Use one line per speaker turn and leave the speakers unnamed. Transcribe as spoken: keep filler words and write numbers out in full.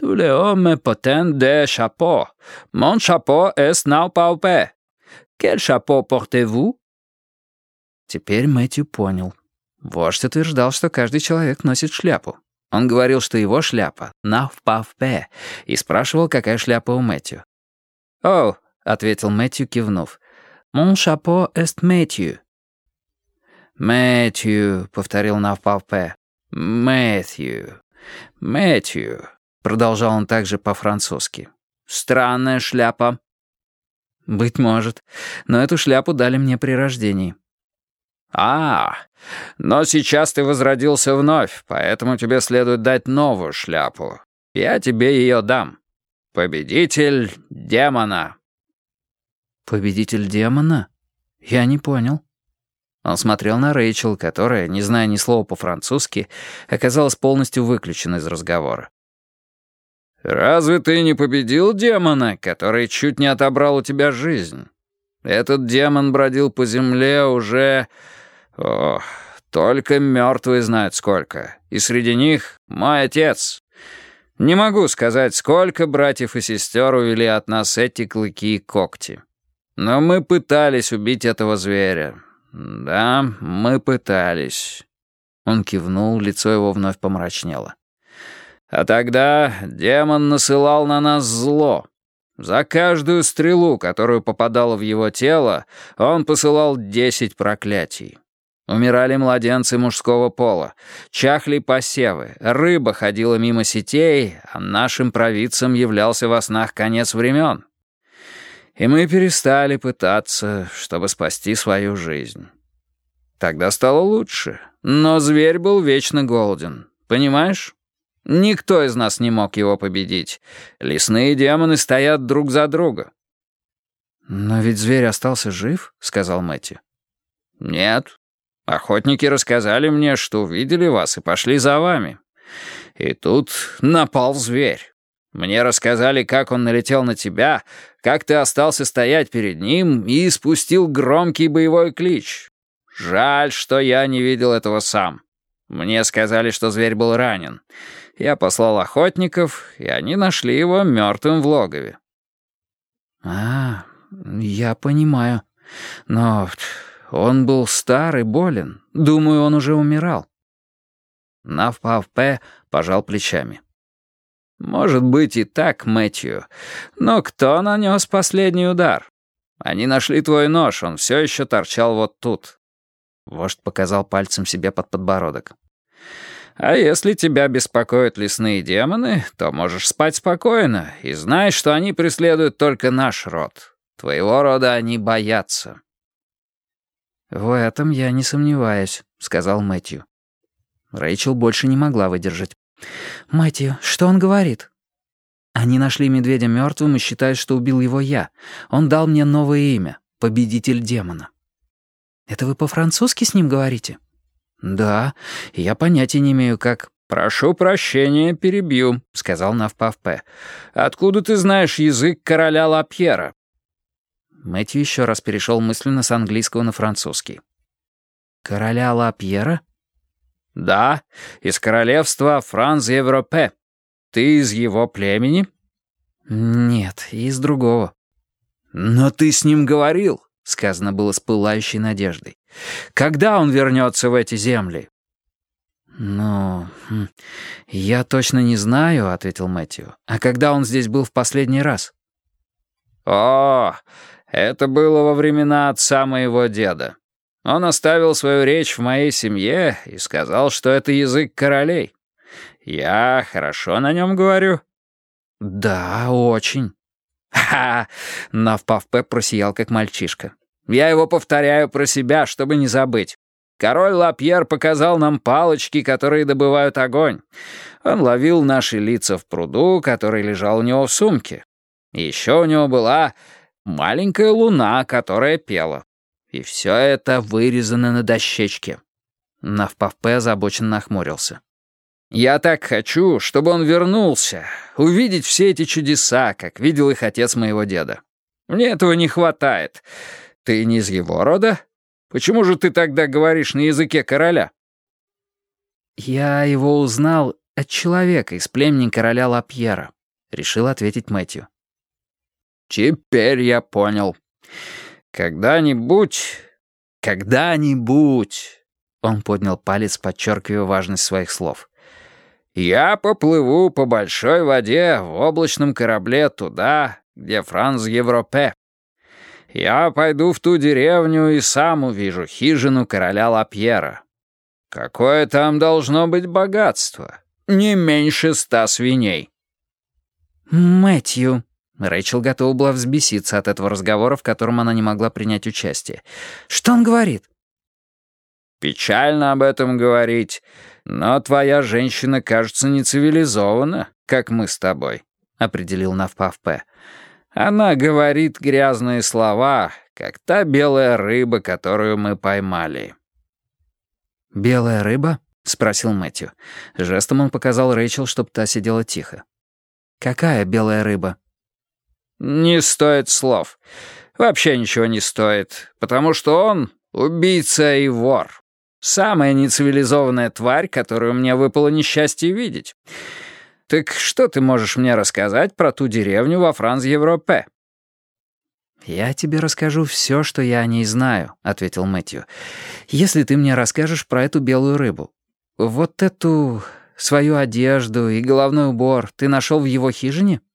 Tous les hommes portent des chapeaux. Mon chapeau est Naupaupe. Quel chapeau portez-vous?» Теперь Мэтью понял. Вождь утверждал, что каждый человек носит шляпу. Он говорил, что его шляпа — Наупаупе, и спрашивал, какая шляпа у Мэтью. «О», — ответил Мэтью, кивнув, «Mon chapeau est Мэтью». «Мэтью», — повторил Наупаупе, «Мэтью, Мэтью», — продолжал он также по-французски. «Странная шляпа». «Быть может, но эту шляпу дали мне при рождении». «А, но сейчас ты возродился вновь, поэтому тебе следует дать новую шляпу. Я тебе ее дам. Победитель демона». «Победитель демона? Я не понял». Он смотрел на Рэйчел, которая, не зная ни слова по-французски, оказалась полностью выключена из разговора. «Разве ты не победил демона, который чуть не отобрал у тебя жизнь? Этот демон бродил по земле уже... Ох, только мертвые знают сколько. И среди них мой отец. Не могу сказать, сколько братьев и сестер увели от нас эти клыки и когти. Но мы пытались убить этого зверя. Да, мы пытались». Он кивнул, лицо его вновь помрачнело. «А тогда демон насылал на нас зло. За каждую стрелу, которую попадала в его тело, он посылал десять проклятий. Умирали младенцы мужского пола, чахли посевы, рыба ходила мимо сетей, а нашим провидцам являлся во снах конец времен. И мы перестали пытаться, чтобы спасти свою жизнь. Тогда стало лучше, но зверь был вечно голоден, понимаешь? Никто из нас не мог его победить. Лесные демоны стоят друг за друга». «Но ведь зверь остался жив», — сказал Мэтью. «Нет. Охотники рассказали мне, что увидели вас и пошли за вами. И тут напал зверь. Мне рассказали, как он налетел на тебя, как ты остался стоять перед ним и спустил громкий боевой клич. Жаль, что я не видел этого сам. Мне сказали, что зверь был ранен. Я послал охотников, и они нашли его мертвым в логове». «А, я понимаю. Но он был стар и болен. Думаю, он уже умирал». Наупаупе пожал плечами. «Может быть и так, Мэтью. Но кто нанес последний удар? Они нашли твой нож, он все еще торчал вот тут». Вождь показал пальцем себе под подбородок. «А если тебя беспокоят лесные демоны, то можешь спать спокойно и знай, что они преследуют только наш род. Твоего рода они боятся». «В этом я не сомневаюсь», — сказал Мэтью. Рэйчел больше не могла выдержать. «Мэтью, что он говорит?» «Они нашли медведя мертвым и считают, что убил его я. Он дал мне новое имя — Победитель демона». «Это вы по-французски с ним говорите?» «Да, я понятия не имею, как...» «Прошу прощения, перебью», — сказал Наупаупе. «Откуда ты знаешь язык короля Лапьера?» Мэтью еще раз перешел мысленно с английского на французский. «Короля Лапьера?» «Да, из королевства Франс-Европе. Ты из его племени?» «Нет, из другого». «Но ты с ним говорил», — сказано было с пылающей надеждой. «Когда он вернется в эти земли?» «Ну, я точно не знаю», — ответил Мэтью. «А когда он здесь был в последний раз?» «О, это было во времена отца моего деда. Он оставил свою речь в моей семье и сказал, что это язык королей. Я хорошо на нем говорю?» «Да, очень». «Ха-ха!» — Наупаупе просиял, как мальчишка. «Я его повторяю про себя, чтобы не забыть. Король Лапьер показал нам палочки, которые добывают огонь. Он ловил наши лица в пруду, который лежал у него в сумке. И еще у него была маленькая луна, которая пела. И все это вырезано на дощечке». Наупаупе озабоченно нахмурился. «Я так хочу, чтобы он вернулся, увидеть все эти чудеса, как видел их отец моего деда. Мне этого не хватает. Ты не из его рода? Почему же ты тогда говоришь на языке короля?» «Я его узнал от человека из племени короля Лапьера. — решил ответить Мэтью. «Теперь я понял. Когда-нибудь... когда-нибудь...» Он поднял палец, подчеркивая важность своих слов. «Я поплыву по большой воде в облачном корабле туда, где Франц Европе. Я пойду в ту деревню и сам увижу хижину короля Лапьера. Какое там должно быть богатство? Не меньше ста свиней».
«Мэтью»,
Рэйчел готова была взбеситься от этого разговора, в котором она не могла принять участие.
«Что он говорит?»
«Печально об этом говорить, но твоя женщина, кажется, не цивилизована, как мы с тобой», — определил Навпавпе. «Она говорит грязные слова, как та белая рыба, которую мы поймали».
«Белая рыба?» — спросил
Мэтью. Жестом он показал Рэйчел, чтобы та сидела тихо.
«Какая белая рыба?»
«Не стоит слов. Вообще ничего не стоит, потому что он убийца и вор. Самая нецивилизованная тварь, которую мне выпало несчастье видеть. Так что ты можешь мне рассказать про ту деревню во Франц-Европе?»
«Я тебе расскажу все, что я о ней знаю», — ответил Мэтью. «Если ты мне расскажешь про эту белую рыбу. Вот эту свою одежду и головной убор ты нашел в его хижине?»